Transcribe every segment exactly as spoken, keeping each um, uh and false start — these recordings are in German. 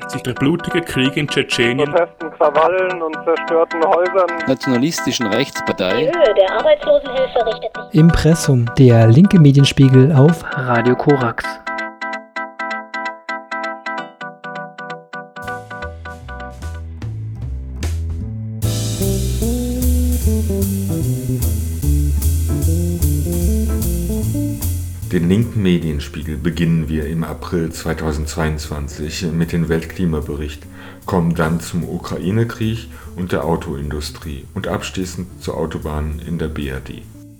sich der blutige Krieg in Tschetschenien, Protesten, Krawallen und zerstörten Häusern, nationalistischen Rechtspartei. Die Höhe der Arbeitslosenhilfe richtet sich. Impressum, der linke Medienspiegel auf Radio Korax. Den linken Medienspiegel beginnen wir im April zweitausendzweiundzwanzig mit dem Weltklimabericht, kommen dann zum Ukraine-Krieg und der Autoindustrie und abschließend zu Autobahnen in der B R D.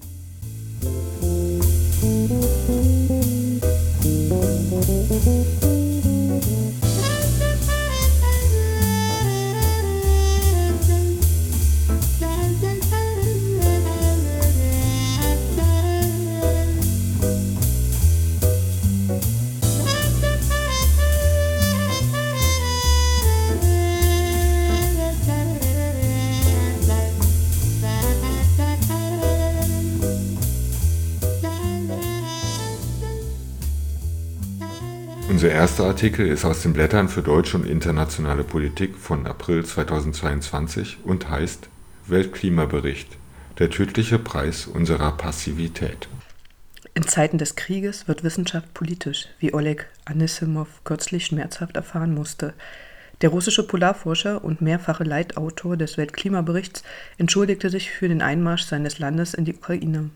Unser erster Artikel ist aus den Blättern für deutsche und internationale Politik von April zweitausendzweiundzwanzig und heißt Weltklimabericht – der tödliche Preis unserer Passivität. In Zeiten des Krieges wird Wissenschaft politisch, wie Oleg Anisimov kürzlich schmerzhaft erfahren musste. Der russische Polarforscher und mehrfache Leitautor des Weltklimaberichts entschuldigte sich für den Einmarsch seines Landes in die Ukraine.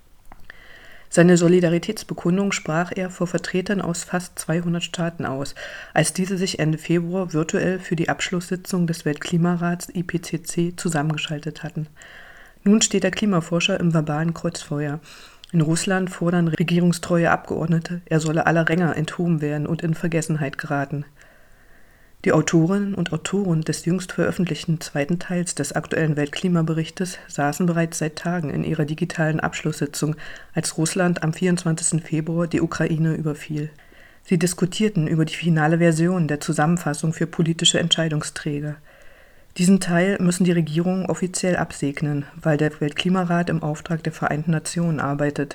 Seine Solidaritätsbekundung sprach er vor Vertretern aus fast zweihundert Staaten aus, als diese sich Ende Februar virtuell für die Abschlusssitzung des Weltklimarats I P C C zusammengeschaltet hatten. Nun steht der Klimaforscher im verbalen Kreuzfeuer. In Russland fordern regierungstreue Abgeordnete, er solle aller Ränge enthoben werden und in Vergessenheit geraten. Die Autorinnen und Autoren des jüngst veröffentlichten zweiten Teils des aktuellen Weltklimaberichtes saßen bereits seit Tagen in ihrer digitalen Abschlusssitzung, als Russland am vierundzwanzigsten Februar die Ukraine überfiel. Sie diskutierten über die finale Version der Zusammenfassung für politische Entscheidungsträger. Diesen Teil müssen die Regierungen offiziell absegnen, weil der Weltklimarat im Auftrag der Vereinten Nationen arbeitet.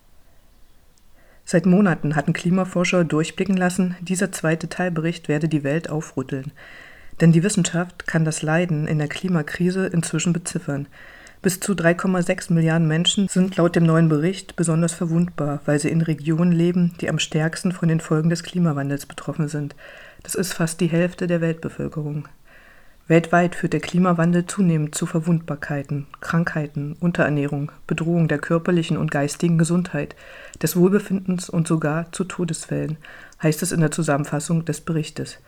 Seit Monaten hatten Klimaforscher durchblicken lassen, dieser zweite Teilbericht werde die Welt aufrütteln. Denn die Wissenschaft kann das Leiden in der Klimakrise inzwischen beziffern. Bis zu drei Komma sechs Milliarden Menschen sind laut dem neuen Bericht besonders verwundbar, weil sie in Regionen leben, die am stärksten von den Folgen des Klimawandels betroffen sind. Das ist fast die Hälfte der Weltbevölkerung. Weltweit führt der Klimawandel zunehmend zu Verwundbarkeiten, Krankheiten, Unterernährung, Bedrohung der körperlichen und geistigen Gesundheit, des Wohlbefindens und sogar zu Todesfällen, heißt es in der Zusammenfassung des Berichtes.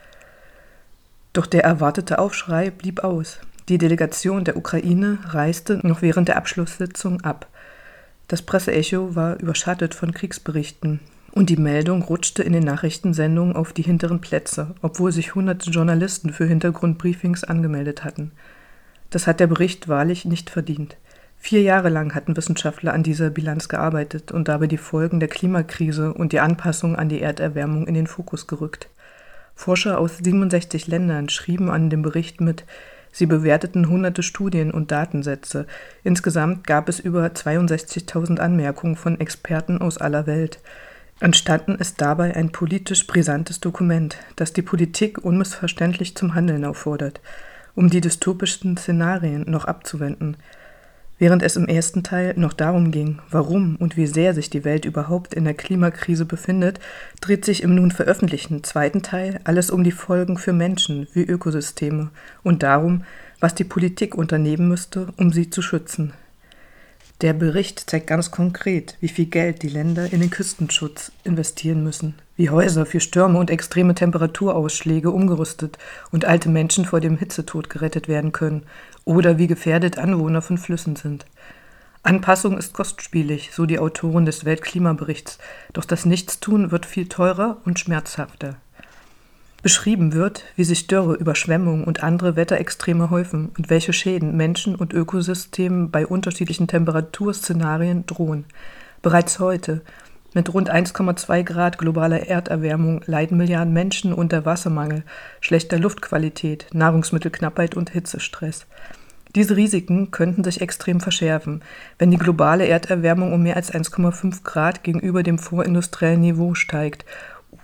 Doch der erwartete Aufschrei blieb aus. Die Delegation der Ukraine reiste noch während der Abschlusssitzung ab. Das Presseecho war überschattet von Kriegsberichten. Und die Meldung rutschte in den Nachrichtensendungen auf die hinteren Plätze, obwohl sich hunderte Journalisten für Hintergrundbriefings angemeldet hatten. Das hat der Bericht wahrlich nicht verdient. Vier Jahre lang hatten Wissenschaftler an dieser Bilanz gearbeitet und dabei die Folgen der Klimakrise und die Anpassung an die Erderwärmung in den Fokus gerückt. Forscher aus siebenundsechzig Ländern schrieben an dem Bericht mit. Sie bewerteten hunderte Studien und Datensätze. Insgesamt gab es über zweiundsechzigtausend Anmerkungen von Experten aus aller Welt. Entstanden ist dabei ein politisch brisantes Dokument, das die Politik unmissverständlich zum Handeln auffordert, um die dystopischsten Szenarien noch abzuwenden. Während es im ersten Teil noch darum ging, warum und wie sehr sich die Welt überhaupt in der Klimakrise befindet, dreht sich im nun veröffentlichten zweiten Teil alles um die Folgen für Menschen wie Ökosysteme und darum, was die Politik unternehmen müsste, um sie zu schützen. Der Bericht zeigt ganz konkret, wie viel Geld die Länder in den Küstenschutz investieren müssen, wie Häuser für Stürme und extreme Temperaturausschläge umgerüstet und alte Menschen vor dem Hitzetod gerettet werden können oder wie gefährdet Anwohner von Flüssen sind. Anpassung ist kostspielig, so die Autoren des Weltklimaberichts, doch das Nichtstun wird viel teurer und schmerzhafter. Beschrieben wird, wie sich Dürre, Überschwemmung und andere Wetterextreme häufen und welche Schäden Menschen und Ökosystemen bei unterschiedlichen Temperaturszenarien drohen. Bereits heute, mit rund eins Komma zwei Grad globaler Erderwärmung, leiden Milliarden Menschen unter Wassermangel, schlechter Luftqualität, Nahrungsmittelknappheit und Hitzestress. Diese Risiken könnten sich extrem verschärfen, wenn die globale Erderwärmung um mehr als eins Komma fünf Grad gegenüber dem vorindustriellen Niveau steigt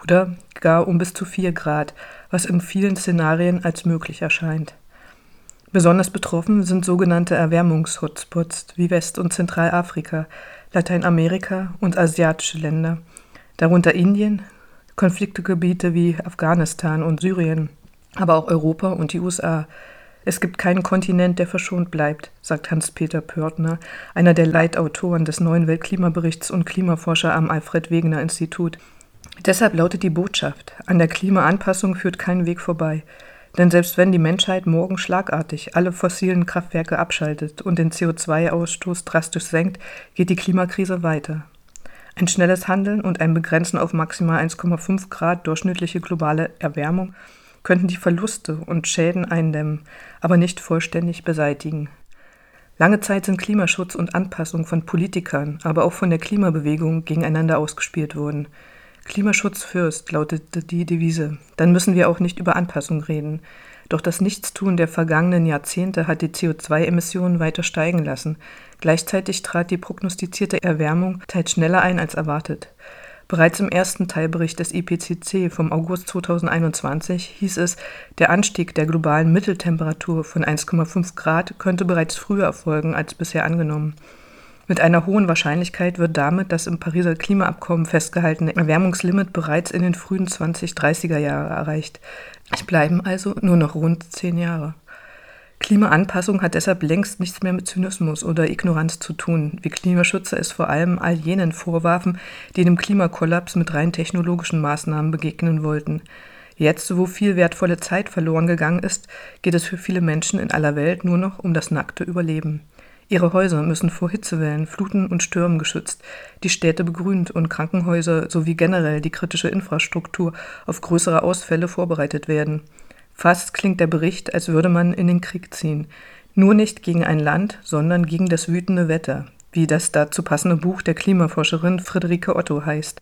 oder gar um bis zu vier Grad, was in vielen Szenarien als möglich erscheint. Besonders betroffen sind sogenannte Erwärmungs-Hotspots wie West- und Zentralafrika, Lateinamerika und asiatische Länder, darunter Indien, Konfliktgebiete wie Afghanistan und Syrien, aber auch Europa und die U S A. Es gibt keinen Kontinent, der verschont bleibt, sagt Hans-Peter Pörtner, einer der Leitautoren des neuen Weltklimaberichts und Klimaforscher am Alfred-Wegener-Institut. Deshalb lautet die Botschaft: An der Klimaanpassung führt kein Weg vorbei. Denn selbst wenn die Menschheit morgen schlagartig alle fossilen Kraftwerke abschaltet und den C O zwei Ausstoß drastisch senkt, geht die Klimakrise weiter. Ein schnelles Handeln und ein Begrenzen auf maximal eins Komma fünf Grad durchschnittliche globale Erwärmung könnten die Verluste und Schäden eindämmen, aber nicht vollständig beseitigen. Lange Zeit sind Klimaschutz und Anpassung von Politikern, aber auch von der Klimabewegung gegeneinander ausgespielt worden. Klimaschutz first lautete die Devise. Dann müssen wir auch nicht über Anpassung reden. Doch das Nichtstun der vergangenen Jahrzehnte hat die C O zwei Emissionen weiter steigen lassen. Gleichzeitig trat die prognostizierte Erwärmung teils schneller ein als erwartet. Bereits im ersten Teilbericht des I P C C vom August zweitausendeinundzwanzig hieß es, der Anstieg der globalen Mitteltemperatur von eins Komma fünf Grad könnte bereits früher erfolgen als bisher angenommen. Mit einer hohen Wahrscheinlichkeit wird damit das im Pariser Klimaabkommen festgehaltene Erwärmungslimit bereits in den frühen zwanzig-dreißiger Jahre erreicht. Es bleiben also nur noch rund zehn Jahre. Klimaanpassung hat deshalb längst nichts mehr mit Zynismus oder Ignoranz zu tun, wie Klimaschützer es vor allem all jenen vorwarfen, die dem Klimakollaps mit rein technologischen Maßnahmen begegnen wollten. Jetzt, wo viel wertvolle Zeit verloren gegangen ist, geht es für viele Menschen in aller Welt nur noch um das nackte Überleben. Ihre Häuser müssen vor Hitzewellen, Fluten und Stürmen geschützt, die Städte begrünt und Krankenhäuser sowie generell die kritische Infrastruktur auf größere Ausfälle vorbereitet werden. Fast klingt der Bericht, als würde man in den Krieg ziehen. Nur nicht gegen ein Land, sondern gegen das wütende Wetter, wie das dazu passende Buch der Klimaforscherin Friederike Otto heißt.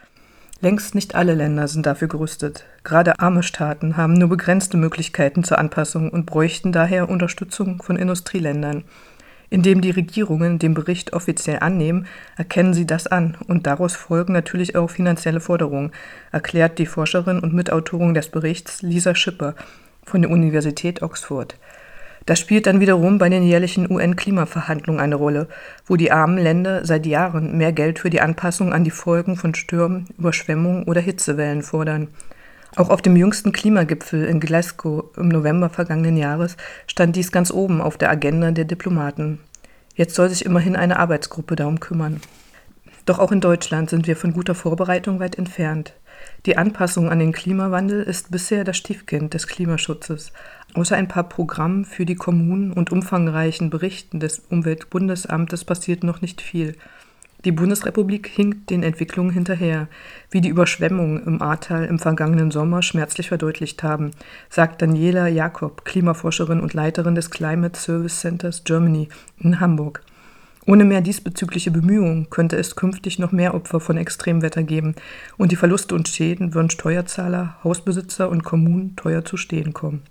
Längst nicht alle Länder sind dafür gerüstet. Gerade arme Staaten haben nur begrenzte Möglichkeiten zur Anpassung und bräuchten daher Unterstützung von Industrieländern. Indem die Regierungen den Bericht offiziell annehmen, erkennen sie das an und daraus folgen natürlich auch finanzielle Forderungen, erklärt die Forscherin und Mitautorin des Berichts Lisa Schipper von der Universität Oxford. Das spielt dann wiederum bei den jährlichen U N-Klimaverhandlungen eine Rolle, wo die armen Länder seit Jahren mehr Geld für die Anpassung an die Folgen von Stürmen, Überschwemmungen oder Hitzewellen fordern. Auch auf dem jüngsten Klimagipfel in Glasgow im November vergangenen Jahres stand dies ganz oben auf der Agenda der Diplomaten. Jetzt soll sich immerhin eine Arbeitsgruppe darum kümmern. Doch auch in Deutschland sind wir von guter Vorbereitung weit entfernt. Die Anpassung an den Klimawandel ist bisher das Stiefkind des Klimaschutzes. Außer ein paar Programmen für die Kommunen und umfangreichen Berichten des Umweltbundesamtes passiert noch nicht viel. Die Bundesrepublik hinkt den Entwicklungen hinterher, wie die Überschwemmungen im Ahrtal im vergangenen Sommer schmerzlich verdeutlicht haben, sagt Daniela Jakob, Klimaforscherin und Leiterin des Climate Service Centers Germany in Hamburg. Ohne mehr diesbezügliche Bemühungen könnte es künftig noch mehr Opfer von Extremwetter geben und die Verluste und Schäden würden Steuerzahler, Hausbesitzer und Kommunen teuer zu stehen kommen.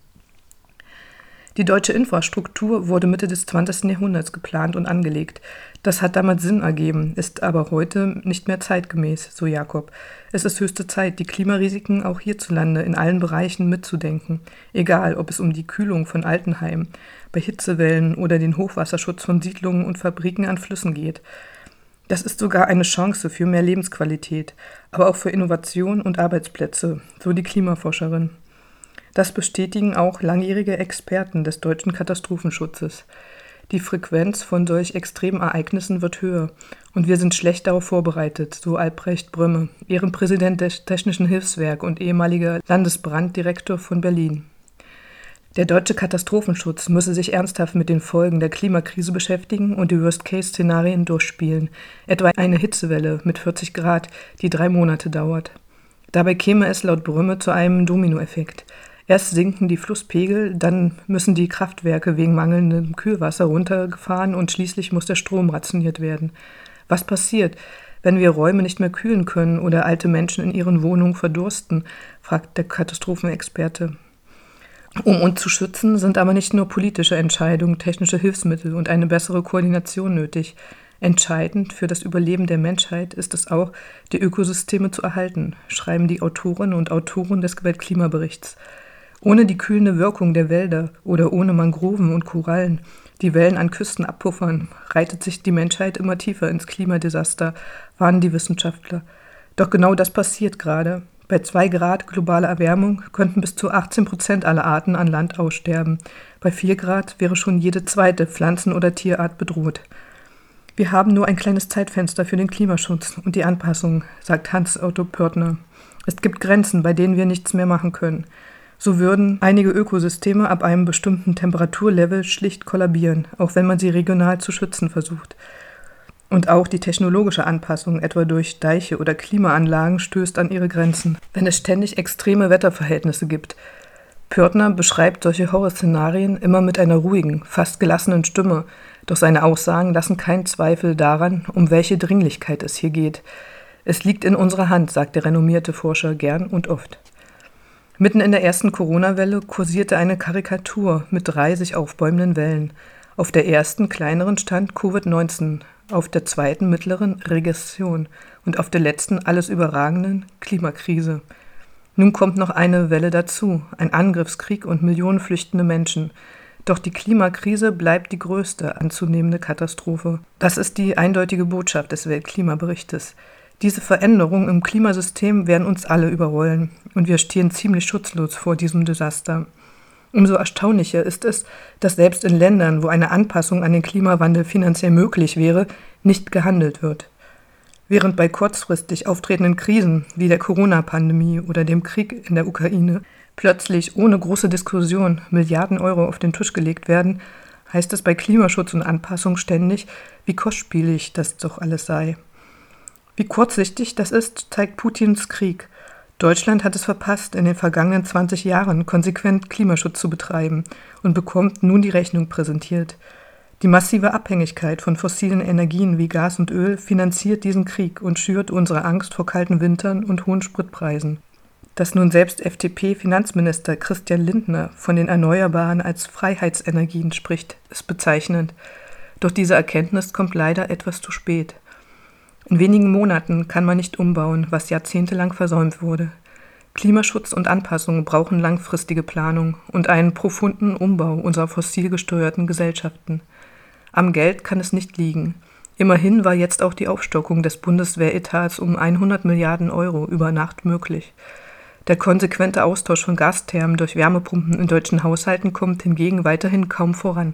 Die deutsche Infrastruktur wurde Mitte des zwanzigsten Jahrhunderts geplant und angelegt. Das hat damals Sinn ergeben, ist aber heute nicht mehr zeitgemäß, so Jakob. Es ist höchste Zeit, die Klimarisiken auch hierzulande in allen Bereichen mitzudenken. Egal, ob es um die Kühlung von Altenheimen, bei Hitzewellen oder den Hochwasserschutz von Siedlungen und Fabriken an Flüssen geht. Das ist sogar eine Chance für mehr Lebensqualität, aber auch für Innovation und Arbeitsplätze, so die Klimaforscherin. Das bestätigen auch langjährige Experten des deutschen Katastrophenschutzes. Die Frequenz von solch extremen Ereignissen wird höher und wir sind schlecht darauf vorbereitet, so Albrecht Brömme, Ehrenpräsident des Technischen Hilfswerk und ehemaliger Landesbranddirektor von Berlin. Der deutsche Katastrophenschutz müsse sich ernsthaft mit den Folgen der Klimakrise beschäftigen und die Worst-Case-Szenarien durchspielen, etwa eine Hitzewelle mit vierzig Grad, die drei Monate dauert. Dabei käme es laut Brömme zu einem Dominoeffekt. Erst sinken die Flusspegel, dann müssen die Kraftwerke wegen mangelndem Kühlwasser runtergefahren und schließlich muss der Strom rationiert werden. Was passiert, wenn wir Räume nicht mehr kühlen können oder alte Menschen in ihren Wohnungen verdursten, fragt der Katastrophenexperte. Um uns zu schützen, sind aber nicht nur politische Entscheidungen, technische Hilfsmittel und eine bessere Koordination nötig. Entscheidend für das Überleben der Menschheit ist es auch, die Ökosysteme zu erhalten, schreiben die Autorinnen und Autoren des Weltklimaberichts. Ohne die kühlende Wirkung der Wälder oder ohne Mangroven und Korallen, die Wellen an Küsten abpuffern, reitet sich die Menschheit immer tiefer ins Klimadesaster, warnen die Wissenschaftler. Doch genau das passiert gerade. Bei zwei Grad globaler Erwärmung könnten bis zu achtzehn Prozent aller Arten an Land aussterben. Bei vier Grad wäre schon jede zweite Pflanzen- oder Tierart bedroht. Wir haben nur ein kleines Zeitfenster für den Klimaschutz und die Anpassung, sagt Hans-Otto Pörtner. Es gibt Grenzen, bei denen wir nichts mehr machen können. So würden einige Ökosysteme ab einem bestimmten Temperaturlevel schlicht kollabieren, auch wenn man sie regional zu schützen versucht. Und auch die technologische Anpassung, etwa durch Deiche oder Klimaanlagen, stößt an ihre Grenzen, wenn es ständig extreme Wetterverhältnisse gibt. Pörtner beschreibt solche Horrorszenarien immer mit einer ruhigen, fast gelassenen Stimme, doch seine Aussagen lassen keinen Zweifel daran, um welche Dringlichkeit es hier geht. Es liegt in unserer Hand, sagt der renommierte Forscher gern und oft. Mitten in der ersten Corona-Welle kursierte eine Karikatur mit drei sich aufbäumenden Wellen. Auf der ersten, kleineren stand Covid neunzehn, auf der zweiten, mittleren Regression und auf der letzten, alles überragenden Klimakrise. Nun kommt noch eine Welle dazu, ein Angriffskrieg und Millionen flüchtende Menschen. Doch die Klimakrise bleibt die größte anzunehmende Katastrophe. Das ist die eindeutige Botschaft des Weltklimaberichtes. Diese Veränderungen im Klimasystem werden uns alle überrollen und wir stehen ziemlich schutzlos vor diesem Desaster. Umso erstaunlicher ist es, dass selbst in Ländern, wo eine Anpassung an den Klimawandel finanziell möglich wäre, nicht gehandelt wird. Während bei kurzfristig auftretenden Krisen wie der Corona-Pandemie oder dem Krieg in der Ukraine plötzlich ohne große Diskussion Milliarden Euro auf den Tisch gelegt werden, heißt es bei Klimaschutz und Anpassung ständig, wie kostspielig das doch alles sei. Wie kurzsichtig das ist, zeigt Putins Krieg. Deutschland hat es verpasst, in den vergangenen zwanzig Jahren konsequent Klimaschutz zu betreiben und bekommt nun die Rechnung präsentiert. Die massive Abhängigkeit von fossilen Energien wie Gas und Öl finanziert diesen Krieg und schürt unsere Angst vor kalten Wintern und hohen Spritpreisen. Dass nun selbst F D P-Finanzminister Christian Lindner von den Erneuerbaren als Freiheitsenergien spricht, ist bezeichnend. Doch diese Erkenntnis kommt leider etwas zu spät. In wenigen Monaten kann man nicht umbauen, was jahrzehntelang versäumt wurde. Klimaschutz und Anpassung brauchen langfristige Planung und einen profunden Umbau unserer fossil gesteuerten Gesellschaften. Am Geld kann es nicht liegen. Immerhin war jetzt auch die Aufstockung des Bundeswehretats um hundert Milliarden Euro über Nacht möglich. Der konsequente Austausch von Gasthermen durch Wärmepumpen in deutschen Haushalten kommt hingegen weiterhin kaum voran.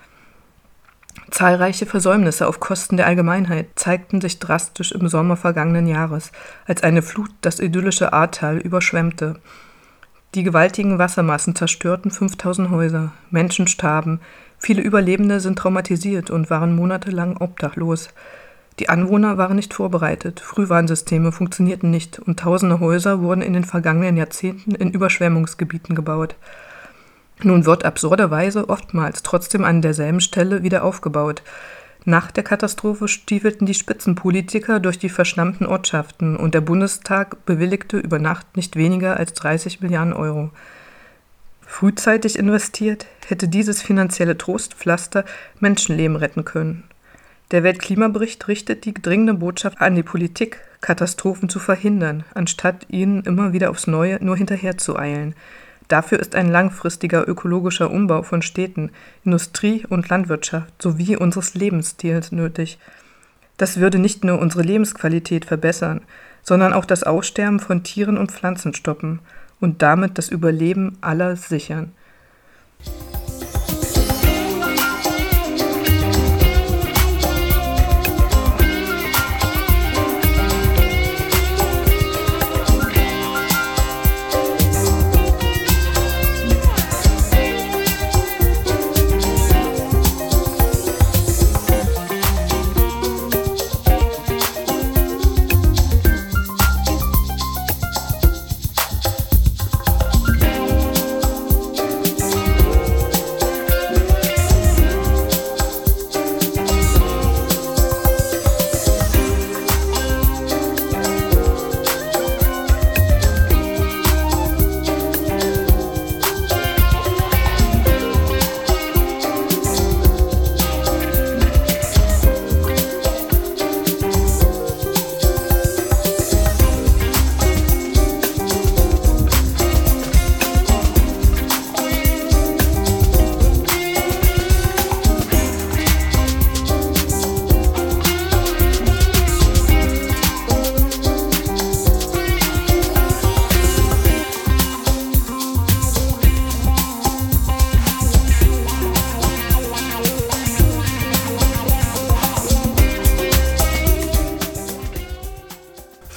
Zahlreiche Versäumnisse auf Kosten der Allgemeinheit zeigten sich drastisch im Sommer vergangenen Jahres, als eine Flut das idyllische Ahrtal überschwemmte. Die gewaltigen Wassermassen zerstörten fünftausend Häuser, Menschen starben, viele Überlebende sind traumatisiert und waren monatelang obdachlos. Die Anwohner waren nicht vorbereitet, Frühwarnsysteme funktionierten nicht und tausende Häuser wurden in den vergangenen Jahrzehnten in Überschwemmungsgebieten gebaut. Nun wird absurderweise oftmals trotzdem an derselben Stelle wieder aufgebaut. Nach der Katastrophe stiefelten die Spitzenpolitiker durch die verschnammten Ortschaften und der Bundestag bewilligte über Nacht nicht weniger als dreißig Milliarden Euro. Frühzeitig investiert, hätte dieses finanzielle Trostpflaster Menschenleben retten können. Der Weltklimabericht richtet die dringende Botschaft an die Politik, Katastrophen zu verhindern, anstatt ihnen immer wieder aufs Neue nur hinterherzueilen. Dafür ist ein langfristiger ökologischer Umbau von Städten, Industrie und Landwirtschaft sowie unseres Lebensstils nötig. Das würde nicht nur unsere Lebensqualität verbessern, sondern auch das Aussterben von Tieren und Pflanzen stoppen und damit das Überleben aller sichern.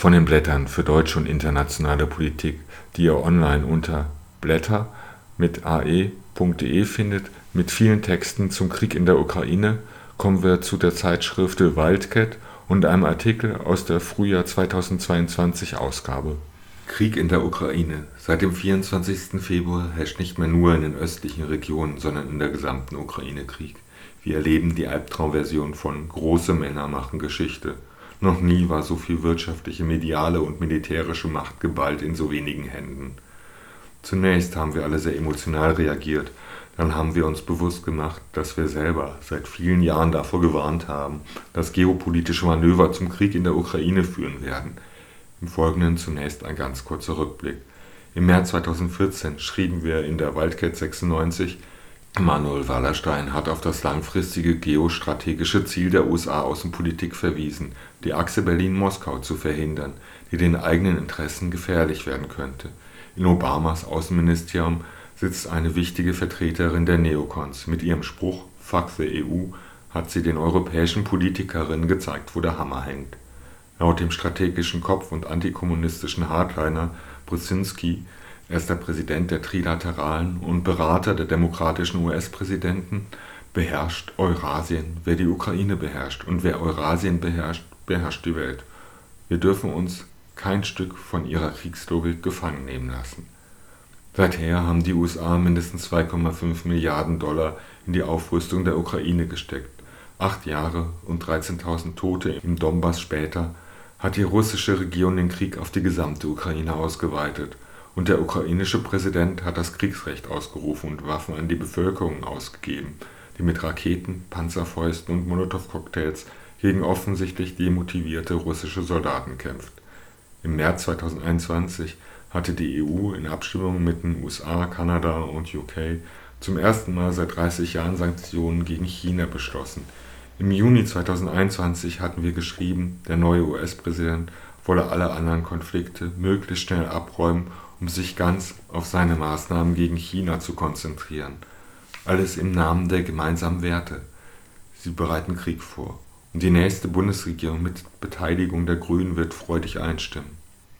von den Blättern für deutsche und internationale Politik, die ihr online unter blätter mit ae punkt de findet, mit vielen Texten zum Krieg in der Ukraine, kommen wir zu der Zeitschrift Wildcat und einem Artikel aus der Frühjahr zweitausendzweiundzwanzig Ausgabe. Krieg in der Ukraine. Seit dem vierundzwanzigsten Februar herrscht nicht mehr nur in den östlichen Regionen, sondern in der gesamten Ukraine Krieg. Wir erleben die Albtraumversion von große Männer machen Geschichte. Noch nie war so viel wirtschaftliche, mediale und militärische Macht geballt in so wenigen Händen. Zunächst haben wir alle sehr emotional reagiert, dann haben wir uns bewusst gemacht, dass wir selber seit vielen Jahren davor gewarnt haben, dass geopolitische Manöver zum Krieg in der Ukraine führen werden. Im Folgenden zunächst ein ganz kurzer Rückblick. Im März zweitausendvierzehn schrieben wir in der Wildcat sechsundneunzig, Manuel Wallerstein hat auf das langfristige geostrategische Ziel der U S A-Außenpolitik verwiesen, die Achse Berlin-Moskau zu verhindern, die den eigenen Interessen gefährlich werden könnte. In Obamas Außenministerium sitzt eine wichtige Vertreterin der Neokons. Mit ihrem Spruch Fuck the E U hat sie den europäischen Politikerinnen gezeigt, wo der Hammer hängt. Laut dem strategischen Kopf und antikommunistischen Hardliner Brzezinski, erster Präsident der Trilateralen und Berater der demokratischen U S-Präsidenten, beherrscht Eurasien, wer die Ukraine beherrscht. Und wer Eurasien beherrscht, beherrscht die Welt. Wir dürfen uns kein Stück von ihrer Kriegslogik gefangen nehmen lassen. Seither haben die U S A mindestens zwei Komma fünf Milliarden Dollar in die Aufrüstung der Ukraine gesteckt. Acht Jahre und dreizehntausend Tote im Donbass später hat die russische Regierung den Krieg auf die gesamte Ukraine ausgeweitet. Und der ukrainische Präsident hat das Kriegsrecht ausgerufen und Waffen an die Bevölkerung ausgegeben, die mit Raketen, Panzerfäusten und Molotow-Cocktails gegen offensichtlich demotivierte russische Soldaten kämpft. Im März zweitausendeinundzwanzig hatte die E U in Abstimmung mit den U S A, Kanada und U K zum ersten Mal seit dreißig Jahren Sanktionen gegen China beschlossen. Im Juni zweitausendeinundzwanzig hatten wir geschrieben, der neue U S-Präsident wolle alle anderen Konflikte möglichst schnell abräumen, um sich ganz auf seine Maßnahmen gegen China zu konzentrieren. Alles im Namen der gemeinsamen Werte. Sie bereiten Krieg vor. Und die nächste Bundesregierung mit Beteiligung der Grünen wird freudig einstimmen.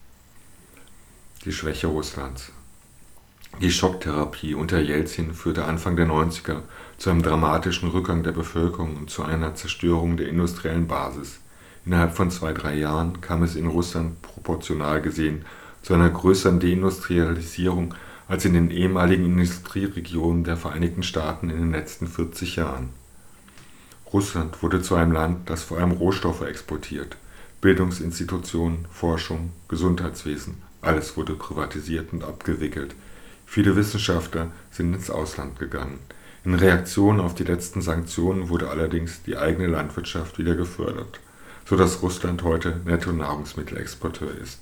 Die Schwäche Russlands. Die Schocktherapie unter Jelzin führte Anfang der neunziger zu einem dramatischen Rückgang der Bevölkerung und zu einer Zerstörung der industriellen Basis. Innerhalb von zwei, drei Jahren kam es in Russland proportional gesehen zu einer größeren Deindustrialisierung als in den ehemaligen Industrieregionen der Vereinigten Staaten in den letzten vierzig Jahren. Russland wurde zu einem Land, das vor allem Rohstoffe exportiert. Bildungsinstitutionen, Forschung, Gesundheitswesen, alles wurde privatisiert und abgewickelt. Viele Wissenschaftler sind ins Ausland gegangen. In Reaktion auf die letzten Sanktionen wurde allerdings die eigene Landwirtschaft wieder gefördert, sodass Russland heute Netto-Nahrungsmittelexporteur ist.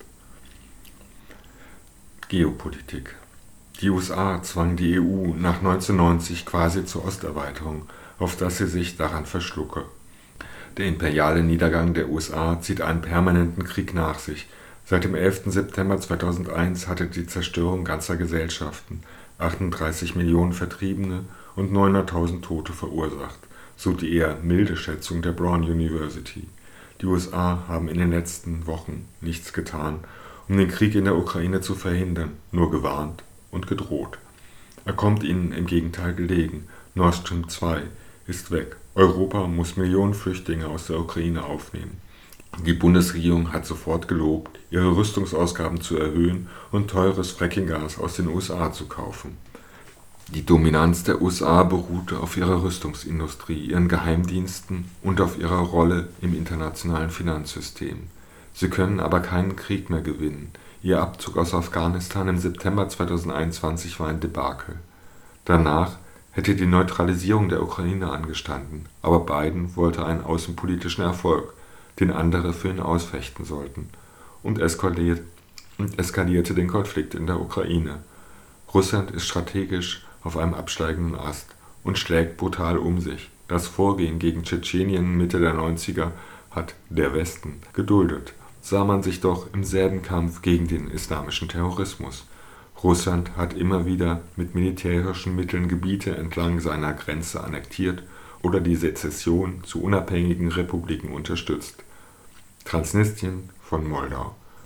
Geopolitik. Die U S A zwang die E U nach neunzehnhundertneunzig quasi zur Osterweiterung, auf dass sie sich daran verschlucke. Der imperiale Niedergang der U S A zieht einen permanenten Krieg nach sich. Seit dem elften September zweitausendeins hatte die Zerstörung ganzer Gesellschaften achtunddreißig Millionen Vertriebene und neunhunderttausend Tote verursacht, so die eher milde Schätzung der Brown University. Die U S A haben in den letzten Wochen nichts getan, um den Krieg in der Ukraine zu verhindern, nur gewarnt und gedroht. Er kommt ihnen im Gegenteil gelegen. Nord Stream zwei ist weg. Europa muss Millionen Flüchtlinge aus der Ukraine aufnehmen. Die Bundesregierung hat sofort gelobt, ihre Rüstungsausgaben zu erhöhen und teures Frackinggas aus den U S A zu kaufen. Die Dominanz der U S A beruhte auf ihrer Rüstungsindustrie, ihren Geheimdiensten und auf ihrer Rolle im internationalen Finanzsystem. Sie können aber keinen Krieg mehr gewinnen. Ihr Abzug aus Afghanistan im September zweitausendeinundzwanzig war ein Debakel. Danach hätte die Neutralisierung der Ukraine angestanden, aber Biden wollte einen außenpolitischen Erfolg, den andere für ihn ausfechten sollten, und eskaliert, und eskalierte den Konflikt in der Ukraine. Russland ist strategisch auf einem absteigenden Ast und schlägt brutal um sich. Das Vorgehen gegen Tschetschenien Mitte der neunziger hat der Westen geduldet, sah man sich doch im selben Kampf gegen den islamischen Terrorismus. Russland hat immer wieder mit militärischen Mitteln Gebiete entlang seiner Grenze annektiert oder die Sezession zu unabhängigen Republiken unterstützt. Transnistrien von Moldau.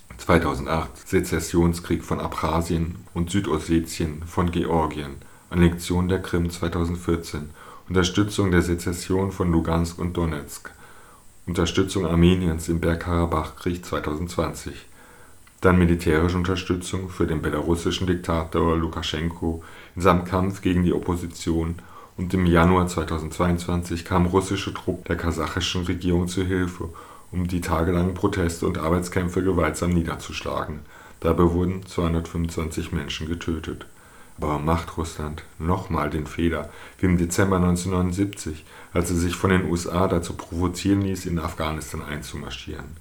zweitausendacht Sezessionskrieg von Abchasien und Südossetien von Georgien, Annexion der Krim zweitausendvierzehn, Unterstützung der Sezession von Lugansk und Donezk, Unterstützung Armeniens im Bergkarabach-Krieg zweitausendzwanzig, dann militärische Unterstützung für den belarussischen Diktator Lukaschenko in seinem Kampf gegen die Opposition, und im Januar zweitausendzweiundzwanzig kamen russische Truppen der kasachischen Regierung zu Hilfe, um die tagelangen Proteste und Arbeitskämpfe gewaltsam niederzuschlagen. Dabei wurden zweihundertfünfundzwanzig Menschen getötet. Aber macht Russland nochmal den Fehler wie im Dezember neunzehnhundertneunundsiebzig, als es sich von den U S A dazu provozieren ließ, in Afghanistan einzumarschieren?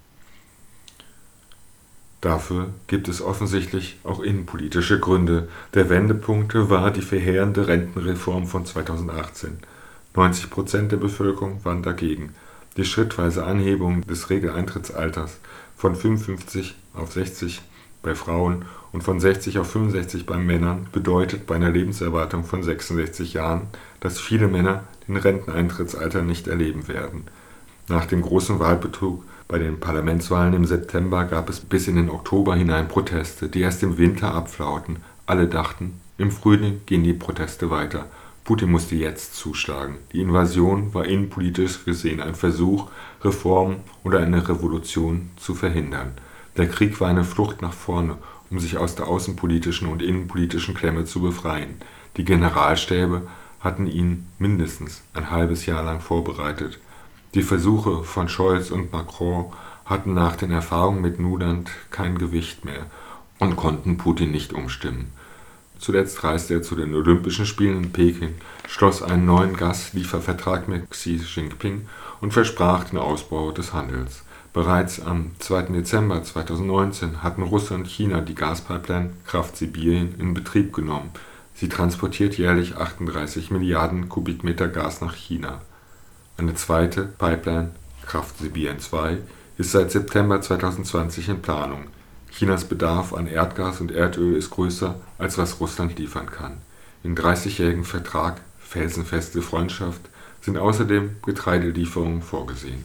Dafür gibt es offensichtlich auch innenpolitische Gründe. Der Wendepunkt war die verheerende Rentenreform von zweitausendachtzehn. neunzig Prozent der Bevölkerung waren dagegen. Die schrittweise Anhebung des Regeleintrittsalters von fünfundfünfzig auf sechzig bei Frauen und von sechzig auf fünfundsechzig bei Männern bedeutet bei einer Lebenserwartung von sechsundsechzig Jahren, dass viele Männer den Renteneintrittsalter nicht erleben werden. Nach dem großen Wahlbetrug bei den Parlamentswahlen im September gab es bis in den Oktober hinein Proteste, die erst im Winter abflauten. Alle dachten, im Frühling gehen die Proteste weiter. Putin musste jetzt zuschlagen. Die Invasion war innenpolitisch gesehen ein Versuch, Reformen oder eine Revolution zu verhindern. Der Krieg war eine Flucht nach vorne, um sich aus der außenpolitischen und innenpolitischen Klemme zu befreien. Die Generalstäbe hatten ihn mindestens ein halbes Jahr lang vorbereitet. Die Versuche von Scholz und Macron hatten nach den Erfahrungen mit Nuland kein Gewicht mehr und konnten Putin nicht umstimmen. Zuletzt reiste er zu den Olympischen Spielen in Peking, schloss einen neuen Gasliefervertrag mit Xi Jinping und versprach den Ausbau des Handels. Bereits am zweiten Dezember zweitausendneunzehn hatten Russland und China die Gaspipeline Kraft Sibirien in Betrieb genommen. Sie transportiert jährlich achtunddreißig Milliarden Kubikmeter Gas nach China. Eine zweite Pipeline, Kraft Sibirien zwei, ist seit September zweitausendzwanzig in Planung. Chinas Bedarf an Erdgas und Erdöl ist größer, als was Russland liefern kann. Im dreißigjährigen Vertrag Felsenfeste Freundschaft sind außerdem Getreidelieferungen vorgesehen.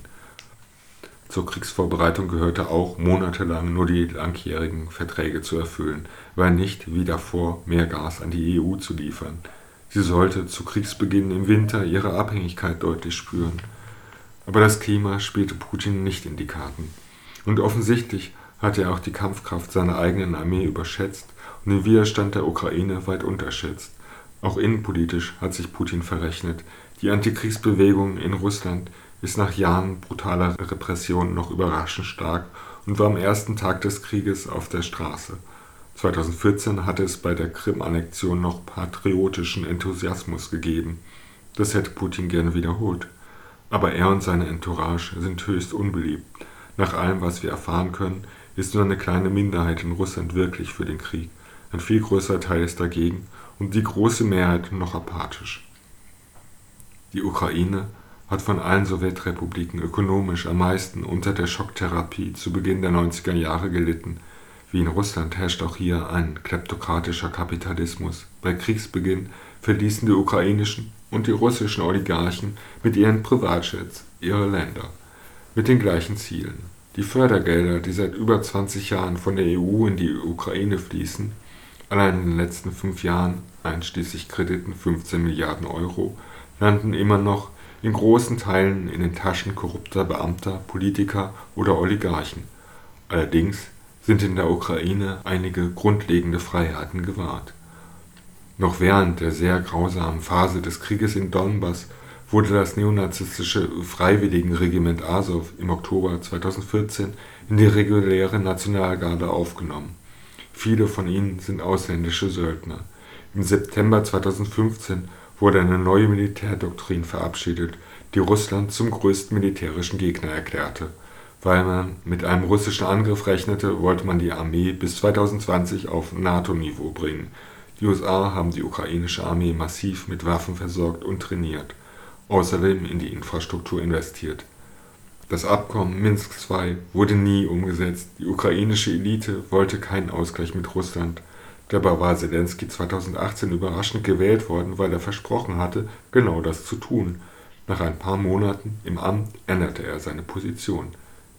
Zur Kriegsvorbereitung gehörte auch, monatelang nur die langjährigen Verträge zu erfüllen, weil nicht, wie davor, mehr Gas an die E U zu liefern. Sie sollte zu Kriegsbeginn im Winter ihre Abhängigkeit deutlich spüren. Aber das Klima spielte Putin nicht in die Karten. Und offensichtlich hatte er auch die Kampfkraft seiner eigenen Armee überschätzt und den Widerstand der Ukraine weit unterschätzt. Auch innenpolitisch hat sich Putin verrechnet. Die Antikriegsbewegung in Russland ist nach Jahren brutaler Repression noch überraschend stark und war am ersten Tag des Krieges auf der Straße. zweitausendvierzehn hatte es bei der Krim-Annexion noch patriotischen Enthusiasmus gegeben. Das hätte Putin gerne wiederholt. Aber er und seine Entourage sind höchst unbeliebt. Nach allem, was wir erfahren können, ist nur eine kleine Minderheit in Russland wirklich für den Krieg. Ein viel größerer Teil ist dagegen und die große Mehrheit noch apathisch. Die Ukraine hat von allen Sowjetrepubliken ökonomisch am meisten unter der Schocktherapie zu Beginn der neunziger Jahre gelitten. Wie in Russland herrscht auch hier ein kleptokratischer Kapitalismus. Bei Kriegsbeginn verließen die ukrainischen und die russischen Oligarchen mit ihren Privatjets ihre Länder. Mit den gleichen Zielen. Die Fördergelder, die seit über zwanzig Jahren von der E U in die Ukraine fließen, allein in den letzten fünf Jahren, einschließlich Krediten fünfzehn Milliarden Euro, landen immer noch in großen Teilen in den Taschen korrupter Beamter, Politiker oder Oligarchen. Allerdings sind in der Ukraine einige grundlegende Freiheiten gewahrt. Noch während der sehr grausamen Phase des Krieges in Donbass wurde das neonazistische Freiwilligenregiment Asow im Oktober zweitausendvierzehn in die reguläre Nationalgarde aufgenommen. Viele von ihnen sind ausländische Söldner. Im September zweitausendfünfzehn wurde eine neue Militärdoktrin verabschiedet, die Russland zum größten militärischen Gegner erklärte. Weil man mit einem russischen Angriff rechnete, wollte man die Armee bis zweitausendzwanzig auf NATO-Niveau bringen. Die U S A haben die ukrainische Armee massiv mit Waffen versorgt und trainiert, außerdem in die Infrastruktur investiert. Das Abkommen Minsk zwei wurde nie umgesetzt. Die ukrainische Elite wollte keinen Ausgleich mit Russland. Dabei war Zelensky zweitausendachtzehn überraschend gewählt worden, weil er versprochen hatte, genau das zu tun. Nach ein paar Monaten im Amt änderte er seine Position.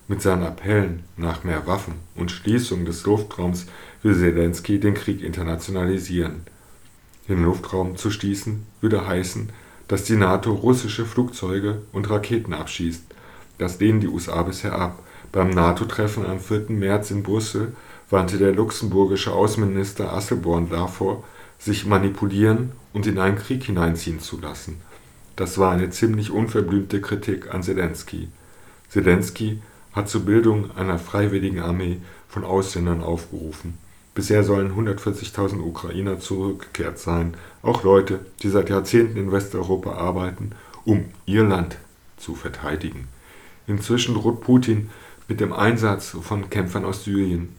Mit seinen Appellen nach mehr Waffen und Schließung des Luftraums will Selenskyj den Krieg internationalisieren. Den Luftraum zu schließen würde heißen, dass die NATO russische Flugzeuge und Raketen abschießt. Das lehnen die U S A bisher ab. Beim NATO-Treffen am vierten März in Brüssel warnte der luxemburgische Außenminister Asselborn davor, sich manipulieren und in einen Krieg hineinziehen zu lassen. Das war eine ziemlich unverblümte Kritik an Selenskyj. Selenskyj hat zur Bildung einer freiwilligen Armee von Ausländern aufgerufen. Bisher sollen hundertvierzigtausend Ukrainer zurückgekehrt sein, auch Leute, die seit Jahrzehnten in Westeuropa arbeiten, um ihr Land zu verteidigen. Inzwischen droht Putin mit dem Einsatz von Kämpfern aus Syrien.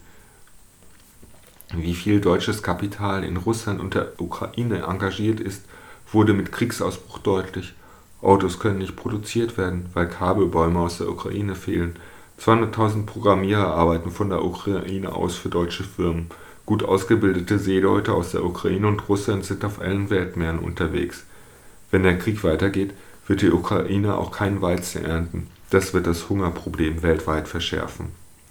Wie viel deutsches Kapital in Russland und der Ukraine engagiert ist, wurde mit Kriegsausbruch deutlich. Autos können nicht produziert werden, weil Kabelbäume aus der Ukraine fehlen. zweihunderttausend Programmierer arbeiten von der Ukraine aus für deutsche Firmen. Gut ausgebildete Seeleute aus der Ukraine und Russland sind auf allen Weltmeeren unterwegs. Wenn der Krieg weitergeht, wird die Ukraine auch keinen Weizen ernten. Das wird das Hungerproblem weltweit verschärfen.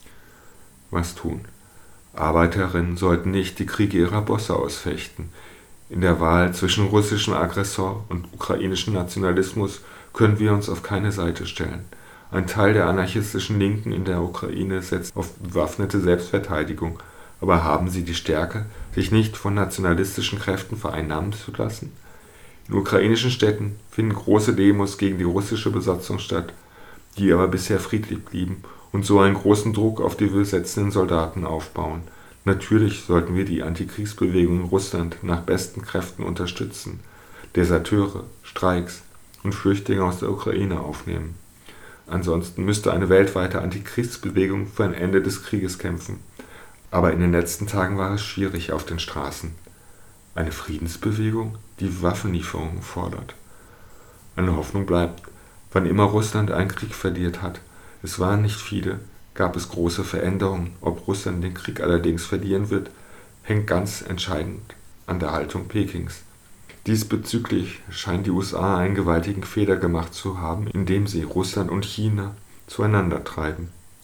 Was tun? Arbeiterinnen sollten nicht die Kriege ihrer Bosse ausfechten. In der Wahl zwischen russischem Aggressor und ukrainischem Nationalismus können wir uns auf keine Seite stellen. Ein Teil der anarchistischen Linken in der Ukraine setzt auf bewaffnete Selbstverteidigung. Aber haben sie die Stärke, sich nicht von nationalistischen Kräften vereinnahmen zu lassen? In ukrainischen Städten finden große Demos gegen die russische Besatzung statt, die aber bisher friedlich blieben und so einen großen Druck auf die besetzenden Soldaten aufbauen. Natürlich sollten wir die Antikriegsbewegung in Russland nach besten Kräften unterstützen, Deserteure, Streiks und Flüchtlinge aus der Ukraine aufnehmen. Ansonsten müsste eine weltweite Antikriegsbewegung für ein Ende des Krieges kämpfen. Aber in den letzten Tagen war es schwierig auf den Straßen. Eine Friedensbewegung, die Waffenlieferungen fordert. Eine Hoffnung bleibt, wann immer Russland einen Krieg verliert hat. Es waren nicht viele, gab es große Veränderungen. Ob Russland den Krieg allerdings verlieren wird, hängt ganz entscheidend an der Haltung Pekings. Diesbezüglich scheinen die U S A einen gewaltigen Fehler gemacht zu haben, indem sie Russland und China zueinander treiben.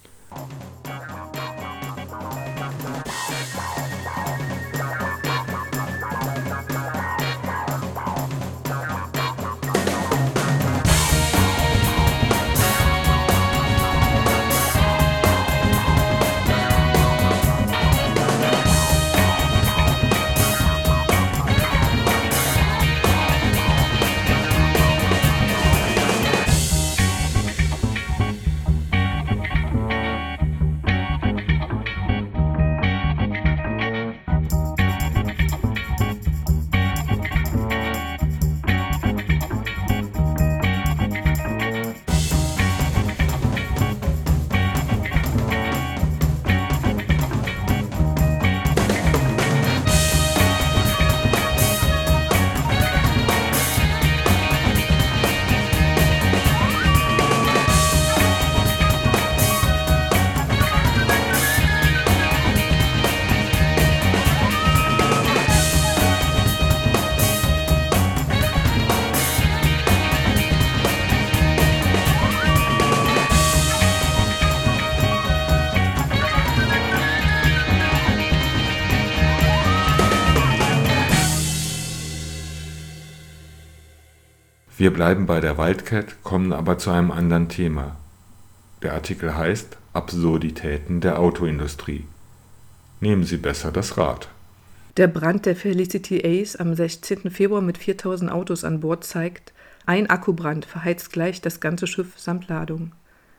Wir bleiben bei der Wildcat, kommen aber zu einem anderen Thema. Der Artikel heißt Absurditäten der Autoindustrie. Nehmen Sie besser das Rad. Der Brand der Felicity Ace am sechzehnten Februar mit viertausend Autos an Bord zeigt, ein Akkubrand verheizt gleich das ganze Schiff samt Ladung.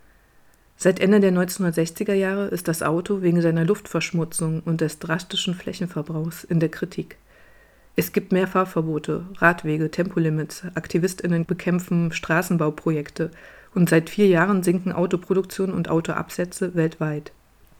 Seit Ende der neunzehnhundertsechziger Jahre ist das Auto wegen seiner Luftverschmutzung und des drastischen Flächenverbrauchs in der Kritik. Es gibt mehr Fahrverbote, Radwege, Tempolimits, AktivistInnen bekämpfen Straßenbauprojekte und seit vier Jahren sinken Autoproduktion und Autoabsätze weltweit.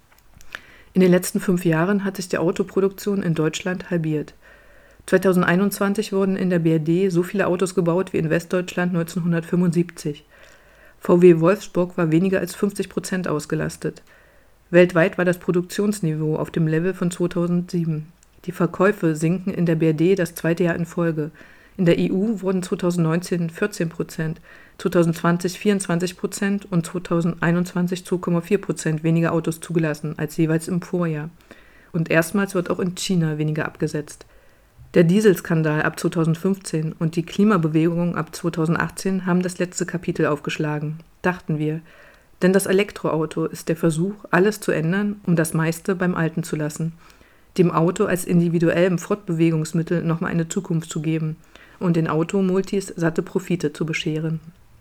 In den letzten fünf Jahren hat sich die Autoproduktion in Deutschland halbiert. zweitausendeinundzwanzig wurden in der B R D so viele Autos gebaut wie in Westdeutschland neunzehnhundertfünfundsiebzig. V W Wolfsburg war weniger als fünfzig Prozent ausgelastet. Weltweit war das Produktionsniveau auf dem Level von zweitausendsieben. Die Verkäufe sinken in der B R D das zweite Jahr in Folge. In der E U wurden zweitausendneunzehn vierzehn Prozent zweitausendzwanzig vierundzwanzig Prozent und zweitausendeinundzwanzig zwei Komma vier Prozent weniger Autos zugelassen als jeweils im Vorjahr. Und erstmals wird auch in China weniger abgesetzt. Der Dieselskandal ab zweitausendfünfzehn und die Klimabewegung ab zweitausendachtzehn haben das letzte Kapitel aufgeschlagen, dachten wir. Denn das Elektroauto ist der Versuch, alles zu ändern, um das meiste beim Alten zu lassen. Dem Auto als individuellem Fortbewegungsmittel nochmal eine Zukunft zu geben und den Automultis satte Profite zu bescheren.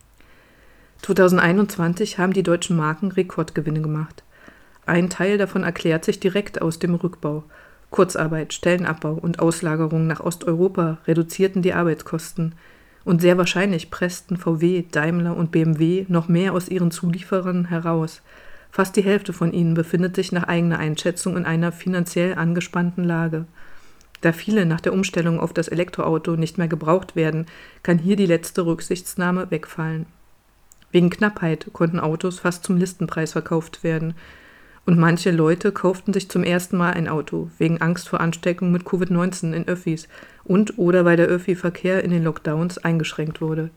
zweitausendeinundzwanzig haben die deutschen Marken Rekordgewinne gemacht. Ein Teil davon erklärt sich direkt aus dem Rückbau. Kurzarbeit, Stellenabbau und Auslagerung nach Osteuropa reduzierten die Arbeitskosten. Und sehr wahrscheinlich pressten V W, Daimler und B M W noch mehr aus ihren Zulieferern heraus. Fast die Hälfte von ihnen befindet sich nach eigener Einschätzung in einer finanziell angespannten Lage. Da viele nach der Umstellung auf das Elektroauto nicht mehr gebraucht werden, kann hier die letzte Rücksichtnahme wegfallen. Wegen Knappheit konnten Autos fast zum Listenpreis verkauft werden. Und manche Leute kauften sich zum ersten Mal ein Auto, wegen Angst vor Ansteckung mit Covid neunzehn in Öffis und oder weil der Öffi-Verkehr in den Lockdowns eingeschränkt wurde.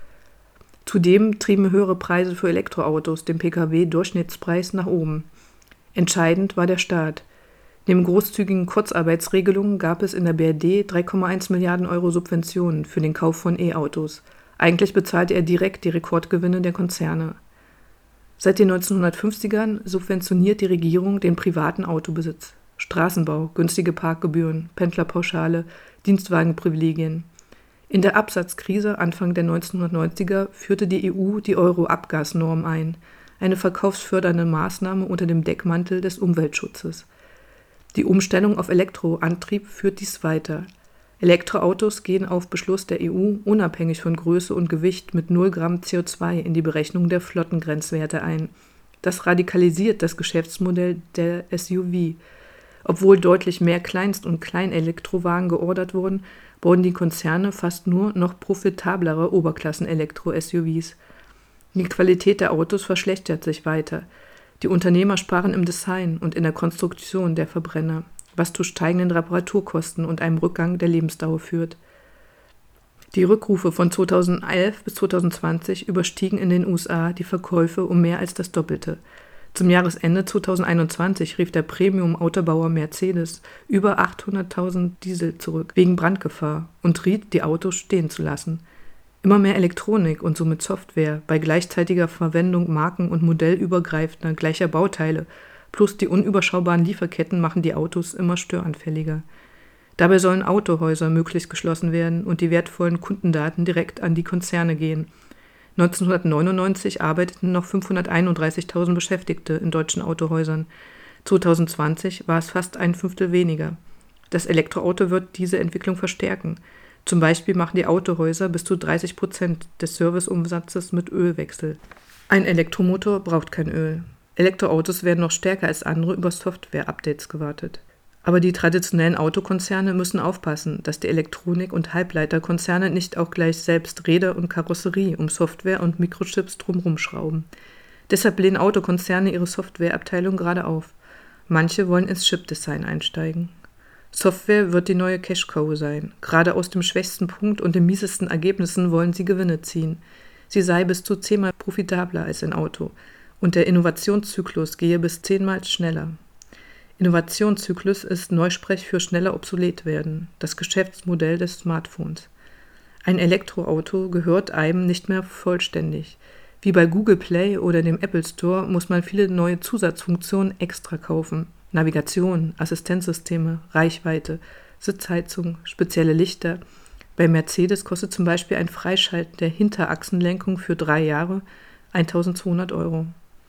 Zudem trieben höhere Preise für Elektroautos den Pkw-Durchschnittspreis nach oben. Entscheidend war der Staat. Neben großzügigen Kurzarbeitsregelungen gab es in der B R D drei Komma eins Milliarden Euro Subventionen für den Kauf von E-Autos. Eigentlich bezahlte er direkt die Rekordgewinne der Konzerne. Seit den neunzehnhundertfünfzigern subventioniert die Regierung den privaten Autobesitz. Straßenbau, günstige Parkgebühren, Pendlerpauschale, Dienstwagenprivilegien. In der Absatzkrise Anfang der neunzehnhundertneunziger führte die E U die Euro-Abgasnorm ein, eine verkaufsfördernde Maßnahme unter dem Deckmantel des Umweltschutzes. Die Umstellung auf Elektroantrieb führt dies weiter. Elektroautos gehen auf Beschluss der E U unabhängig von Größe und Gewicht mit null Gramm C O zwei in die Berechnung der Flottengrenzwerte ein. Das radikalisiert das Geschäftsmodell der S U V. Obwohl deutlich mehr Kleinst- und Kleinelektrowagen geordert wurden, bauen die Konzerne fast nur noch profitablere Oberklassen-Elektro-S U Vs. Die Qualität der Autos verschlechtert sich weiter. Die Unternehmer sparen im Design und in der Konstruktion der Verbrenner, was zu steigenden Reparaturkosten und einem Rückgang der Lebensdauer führt. Die Rückrufe von zweitausendelf bis zweitausendzwanzig überstiegen in den U S A die Verkäufe um mehr als das Doppelte. Zum Jahresende zweitausendeinundzwanzig rief der Premium-Autobauer Mercedes über achthunderttausend Diesel zurück wegen Brandgefahr und riet, die Autos stehen zu lassen. Immer mehr Elektronik und somit Software bei gleichzeitiger Verwendung marken- und modellübergreifender gleicher Bauteile plus die unüberschaubaren Lieferketten machen die Autos immer störanfälliger. Dabei sollen Autohäuser möglichst geschlossen werden und die wertvollen Kundendaten direkt an die Konzerne gehen. neunzehnhundertneunundneunzig arbeiteten noch fünfhunderteinunddreißigtausend Beschäftigte in deutschen Autohäusern. zweitausendzwanzig war es fast ein Fünftel weniger. Das Elektroauto wird diese Entwicklung verstärken. Zum Beispiel machen die Autohäuser bis zu dreißig Prozent des Serviceumsatzes mit Ölwechsel. Ein Elektromotor braucht kein Öl. Elektroautos werden noch stärker als andere über Software-Updates gewartet. Aber die traditionellen Autokonzerne müssen aufpassen, dass die Elektronik- und Halbleiterkonzerne nicht auch gleich selbst Räder und Karosserie um Software und Mikrochips drumherum schrauben. Deshalb blähen Autokonzerne ihre Softwareabteilung gerade auf. Manche wollen ins Chipdesign einsteigen. Software wird die neue Cash-Cow sein. Gerade aus dem schwächsten Punkt und den miesesten Ergebnissen wollen sie Gewinne ziehen. Sie sei bis zu zehnmal profitabler als ein Auto. Und der Innovationszyklus gehe bis zehnmal schneller. Innovationszyklus ist Neusprech für schneller obsolet werden, das Geschäftsmodell des Smartphones. Ein Elektroauto gehört einem nicht mehr vollständig. Wie bei Google Play oder dem Apple Store muss man viele neue Zusatzfunktionen extra kaufen. Navigation, Assistenzsysteme, Reichweite, Sitzheizung, spezielle Lichter. Bei Mercedes kostet zum Beispiel ein Freischalten der Hinterachsenlenkung für drei Jahre eintausendzweihundert Euro.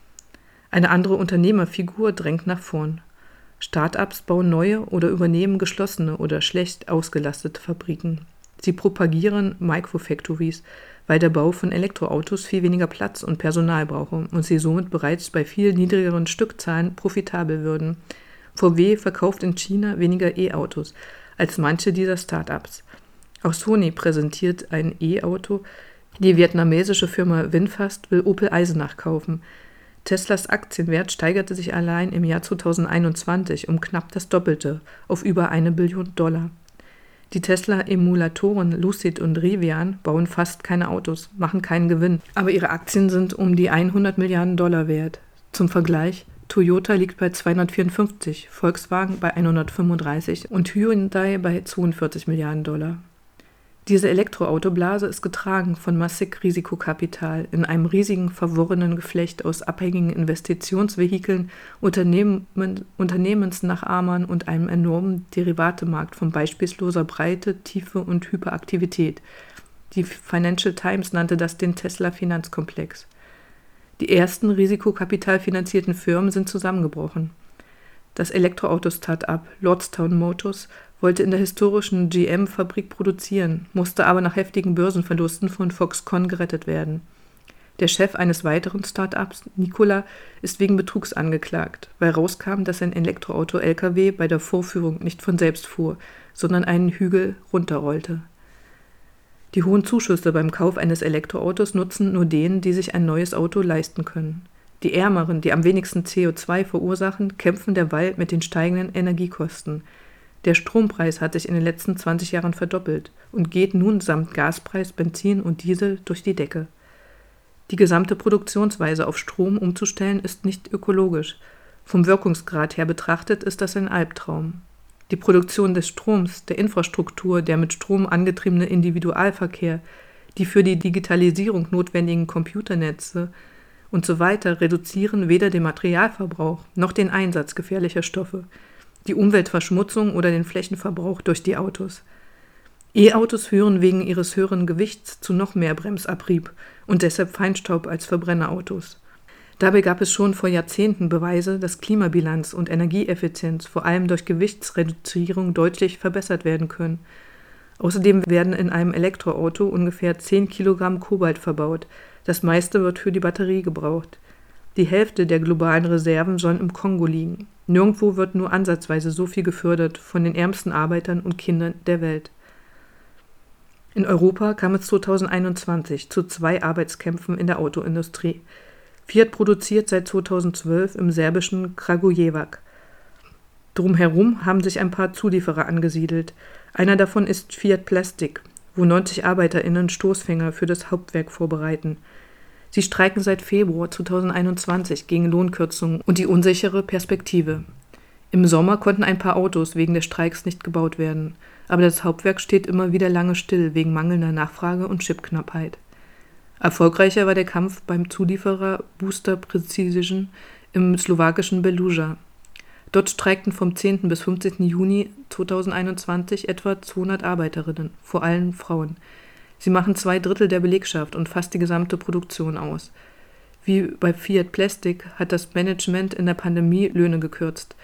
Eine andere Unternehmerfigur drängt nach vorn. Start-ups bauen neue oder übernehmen geschlossene oder schlecht ausgelastete Fabriken. Sie propagieren Microfactories, weil der Bau von Elektroautos viel weniger Platz und Personal brauche und sie somit bereits bei viel niedrigeren Stückzahlen profitabel würden. V W verkauft in China weniger E-Autos als manche dieser Start-ups. Auch Sony präsentiert ein E-Auto. Die vietnamesische Firma Winfast will Opel Eisenach kaufen. Teslas Aktienwert steigerte sich allein im Jahr zweitausendeinundzwanzig um knapp das Doppelte auf über eine Billion Dollar. Die Tesla-Emulatoren Lucid und Rivian bauen fast keine Autos, machen keinen Gewinn, aber ihre Aktien sind um die hundert Milliarden Dollar wert. Zum Vergleich, Toyota liegt bei zweihundertvierundfünfzig, Volkswagen bei hundertfünfunddreißig und Hyundai bei zweiundvierzig Milliarden Dollar. Diese Elektroautoblase ist getragen von massig Risikokapital in einem riesigen, verworrenen Geflecht aus abhängigen Investitionsvehikeln, Unternehmen, Unternehmensnachahmern und einem enormen Derivatemarkt von beispielloser Breite, Tiefe und Hyperaktivität. Die Financial Times nannte das den Tesla-Finanzkomplex. Die ersten risikokapitalfinanzierten Firmen sind zusammengebrochen. Das Elektroauto-Start-up Lordstown Motors wollte in der historischen G M-Fabrik produzieren, musste aber nach heftigen Börsenverlusten von Foxconn gerettet werden. Der Chef eines weiteren Start-ups, Nikola, ist wegen Betrugs angeklagt, weil rauskam, dass sein Elektroauto-L K W bei der Vorführung nicht von selbst fuhr, sondern einen Hügel runterrollte. Die hohen Zuschüsse beim Kauf eines Elektroautos nutzen nur denen, die sich ein neues Auto leisten können. Die Ärmeren, die am wenigsten C O zwei verursachen, kämpfen derweil mit den steigenden Energiekosten. Der Strompreis hat sich in den letzten zwanzig Jahren verdoppelt und geht nun samt Gaspreis, Benzin und Diesel durch die Decke. Die gesamte Produktionsweise auf Strom umzustellen ist nicht ökologisch. Vom Wirkungsgrad her betrachtet ist das ein Albtraum. Die Produktion des Stroms, der Infrastruktur, der mit Strom angetriebene Individualverkehr, die für die Digitalisierung notwendigen Computernetze und so weiter reduzieren weder den Materialverbrauch noch den Einsatz gefährlicher Stoffe, die Umweltverschmutzung oder den Flächenverbrauch durch die Autos. E-Autos führen wegen ihres höheren Gewichts zu noch mehr Bremsabrieb und deshalb Feinstaub als Verbrennerautos. Dabei gab es schon vor Jahrzehnten Beweise, dass Klimabilanz und Energieeffizienz vor allem durch Gewichtsreduzierung deutlich verbessert werden können. Außerdem werden in einem Elektroauto ungefähr zehn Kilogramm Kobalt verbaut. Das meiste wird für die Batterie gebraucht. Die Hälfte der globalen Reserven sollen im Kongo liegen. Nirgendwo wird nur ansatzweise so viel gefördert von den ärmsten Arbeitern und Kindern der Welt. In Europa kam es zweitausendeinundzwanzig zu zwei Arbeitskämpfen in der Autoindustrie. Fiat produziert seit zweitausendzwölf im serbischen Kragujevac. Drumherum haben sich ein paar Zulieferer angesiedelt. Einer davon ist Fiat Plastic, wo neunzig ArbeiterInnen Stoßfänger für das Hauptwerk vorbereiten. Sie streiken seit Februar zweitausendeinundzwanzig gegen Lohnkürzungen und die unsichere Perspektive. Im Sommer konnten ein paar Autos wegen des Streiks nicht gebaut werden, aber das Hauptwerk steht immer wieder lange still wegen mangelnder Nachfrage und Chipknappheit. Erfolgreicher war der Kampf beim Zulieferer Booster Precision im slowakischen Beluga. Dort streikten vom zehnten bis fünfzehnten Juni zweitausendeinundzwanzig etwa zweihundert Arbeiterinnen, vor allem Frauen. Sie machen zwei Drittel der Belegschaft und fast die gesamte Produktion aus. Wie bei Fiat Plastic hat das Management in der Pandemie Löhne gekürzt.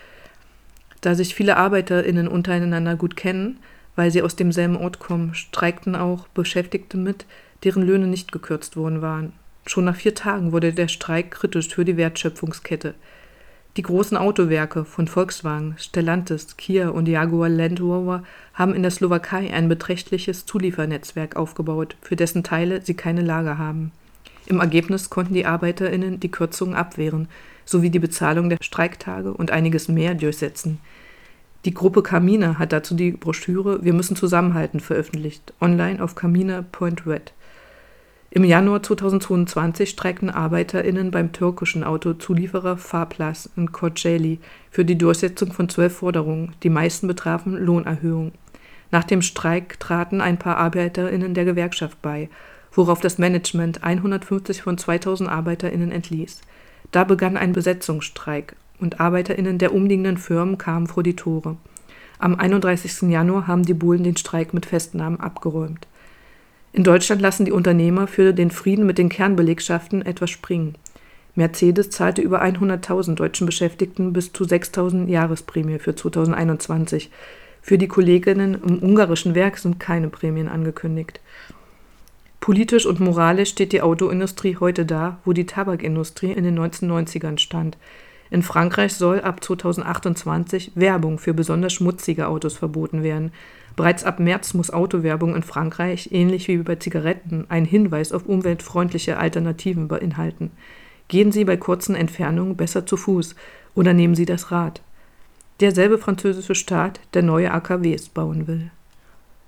Da sich viele ArbeiterInnen untereinander gut kennen, weil sie aus demselben Ort kommen, streikten auch Beschäftigte mit, deren Löhne nicht gekürzt worden waren. Schon nach vier Tagen wurde der Streik kritisch für die Wertschöpfungskette. Die großen Autowerke von Volkswagen, Stellantis, Kia und Jaguar Land Rover haben in der Slowakei ein beträchtliches Zuliefernetzwerk aufgebaut, für dessen Teile sie keine Lager haben. Im Ergebnis konnten die ArbeiterInnen die Kürzungen abwehren, sowie die Bezahlung der Streiktage und einiges mehr durchsetzen. Die Gruppe Carmina hat dazu die Broschüre »Wir müssen zusammenhalten« veröffentlicht, online auf carmina punkt red. Im Januar zweitausendzweiundzwanzig streikten ArbeiterInnen beim türkischen Autozulieferer Farplas in Kocaeli für die Durchsetzung von zwölf Forderungen, die meisten betrafen Lohnerhöhung. Nach dem Streik traten ein paar ArbeiterInnen der Gewerkschaft bei, worauf das Management hundertfünfzig von zweitausend ArbeiterInnen entließ. Da begann ein Besetzungsstreik und ArbeiterInnen der umliegenden Firmen kamen vor die Tore. Am einunddreißigsten Januar haben die Bullen den Streik mit Festnahmen abgeräumt. In Deutschland lassen die Unternehmer für den Frieden mit den Kernbelegschaften etwas springen. Mercedes zahlte über hunderttausend deutschen Beschäftigten bis zu sechstausend Jahresprämie für zweitausendeinundzwanzig. Für die Kolleginnen im ungarischen Werk sind keine Prämien angekündigt. Politisch und moralisch steht die Autoindustrie heute da, wo die Tabakindustrie in den neunzehnhundertneunzigern stand. In Frankreich soll ab zweitausendachtundzwanzig Werbung für besonders schmutzige Autos verboten werden. Bereits ab März muss Autowerbung in Frankreich, ähnlich wie bei Zigaretten, einen Hinweis auf umweltfreundliche Alternativen beinhalten. Gehen Sie bei kurzen Entfernungen besser zu Fuß oder nehmen Sie das Rad. Derselbe französische Staat, der neue A K Ws bauen will.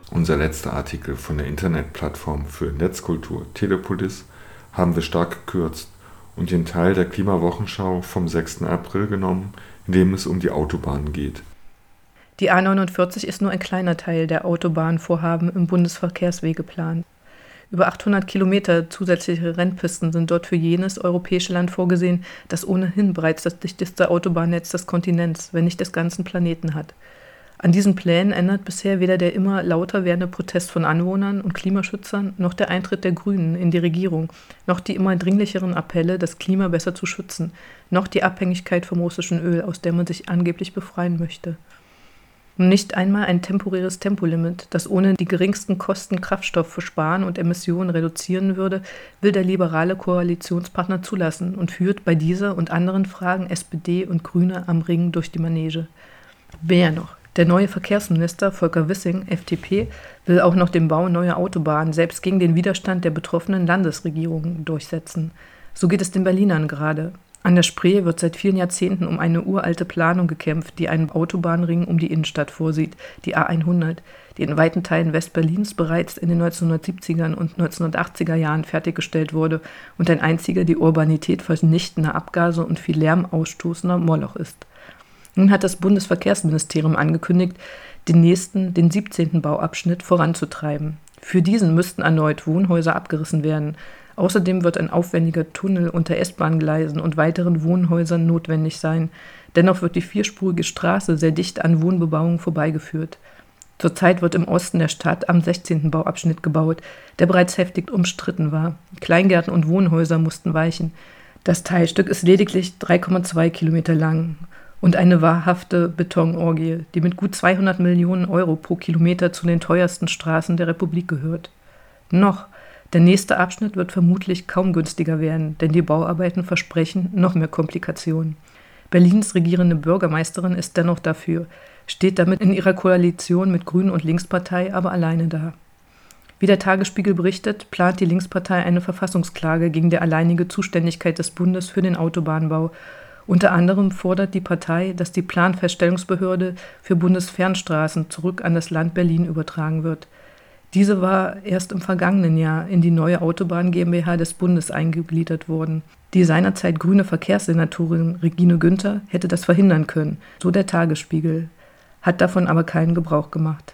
unser letzter Artikel von der Internetplattform für Netzkultur Telepolis, haben wir stark gekürzt und den Teil der Klimawochenschau vom sechsten April genommen, in dem es um die Autobahn geht. Die A neunundvierzig ist nur ein kleiner Teil der Autobahnvorhaben im Bundesverkehrswegeplan. Über achthundert Kilometer zusätzliche Rennpisten sind dort für jenes europäische Land vorgesehen, das ohnehin bereits das dichteste Autobahnnetz des Kontinents, wenn nicht des ganzen Planeten hat. An diesen Plänen ändert bisher weder der immer lauter werdende Protest von Anwohnern und Klimaschützern, noch der Eintritt der Grünen in die Regierung, noch die immer dringlicheren Appelle, das Klima besser zu schützen, noch die Abhängigkeit vom russischen Öl, aus der man sich angeblich befreien möchte. Nicht einmal ein temporäres Tempolimit, das ohne die geringsten Kosten Kraftstoff sparen und Emissionen reduzieren würde, will der liberale Koalitionspartner zulassen und führt bei dieser und anderen Fragen S P D und Grüne am Ring durch die Manege. Mehr noch, der neue Verkehrsminister Volker Wissing, F D P, will auch noch den Bau neuer Autobahnen selbst gegen den Widerstand der betroffenen Landesregierungen durchsetzen. So geht es den Berlinern gerade. An der Spree wird seit vielen Jahrzehnten um eine uralte Planung gekämpft, die einen Autobahnring um die Innenstadt vorsieht, die A hundert, die in weiten Teilen Westberlins bereits in den neunzehnhundertsiebziger und neunzehnhundertachtziger Jahren fertiggestellt wurde und ein einziger die Urbanität vernichtender Abgase und viel Lärm ausstoßender Moloch ist. Nun hat das Bundesverkehrsministerium angekündigt, den nächsten, den siebzehnten Bauabschnitt voranzutreiben. Für diesen müssten erneut Wohnhäuser abgerissen werden. Außerdem wird ein aufwendiger Tunnel unter S-Bahn-Gleisen und weiteren Wohnhäusern notwendig sein. Dennoch wird die vierspurige Straße sehr dicht an Wohnbebauung vorbeigeführt. Zurzeit wird im Osten der Stadt am sechzehnten Bauabschnitt gebaut, der bereits heftig umstritten war. Kleingärten und Wohnhäuser mussten weichen. Das Teilstück ist lediglich drei Komma zwei Kilometer lang und eine wahrhafte Betonorgie, die mit gut zweihundert Millionen Euro pro Kilometer zu den teuersten Straßen der Republik gehört. Noch Der nächste Abschnitt wird vermutlich kaum günstiger werden, denn die Bauarbeiten versprechen noch mehr Komplikationen. Berlins regierende Bürgermeisterin ist dennoch dafür, steht damit in ihrer Koalition mit Grünen und Linkspartei aber alleine da. Wie der Tagesspiegel berichtet, plant die Linkspartei eine Verfassungsklage gegen die alleinige Zuständigkeit des Bundes für den Autobahnbau. Unter anderem fordert die Partei, dass die Planfeststellungsbehörde für Bundesfernstraßen zurück an das Land Berlin übertragen wird. Diese war erst im vergangenen Jahr in die neue Autobahn GmbH des Bundes eingegliedert worden. Die seinerzeit grüne Verkehrssenatorin Regine Günther hätte das verhindern können, so der Tagesspiegel, hat davon aber keinen Gebrauch gemacht.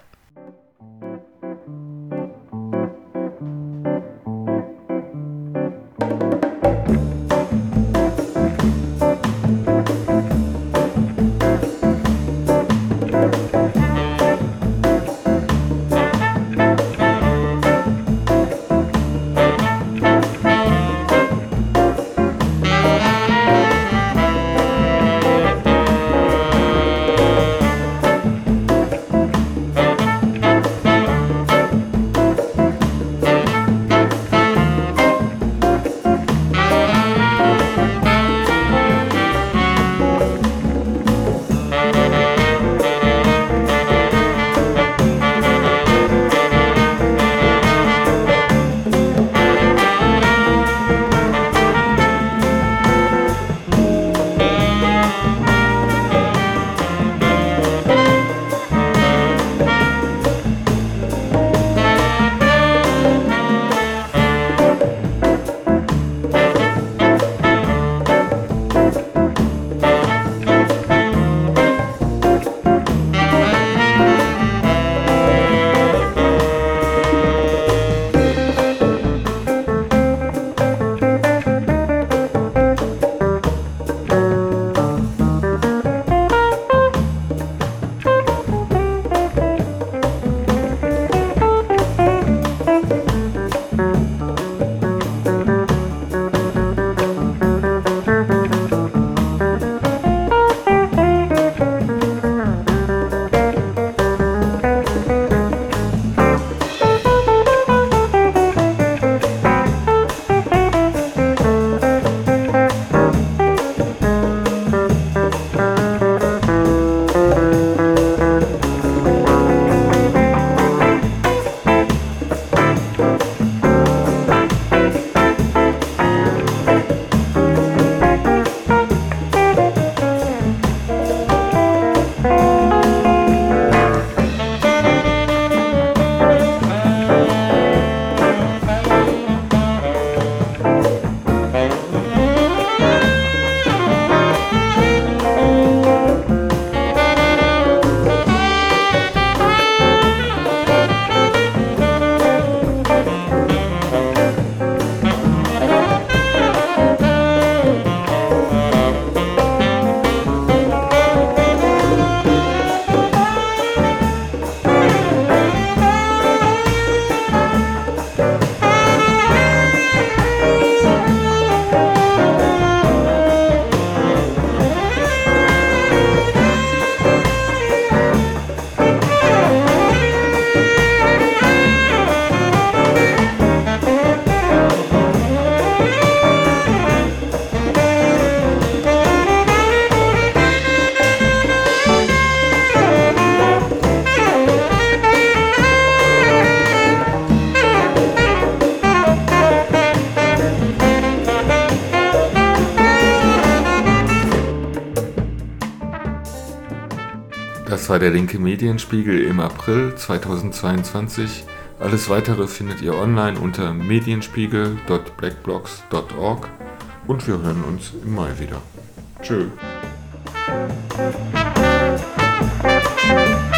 Das war der linke Medienspiegel im April zweitausendzweiundzwanzig. Alles weitere findet ihr online unter medienspiegel punkt blackblocks punkt org und wir hören uns im Mai wieder. Tschö.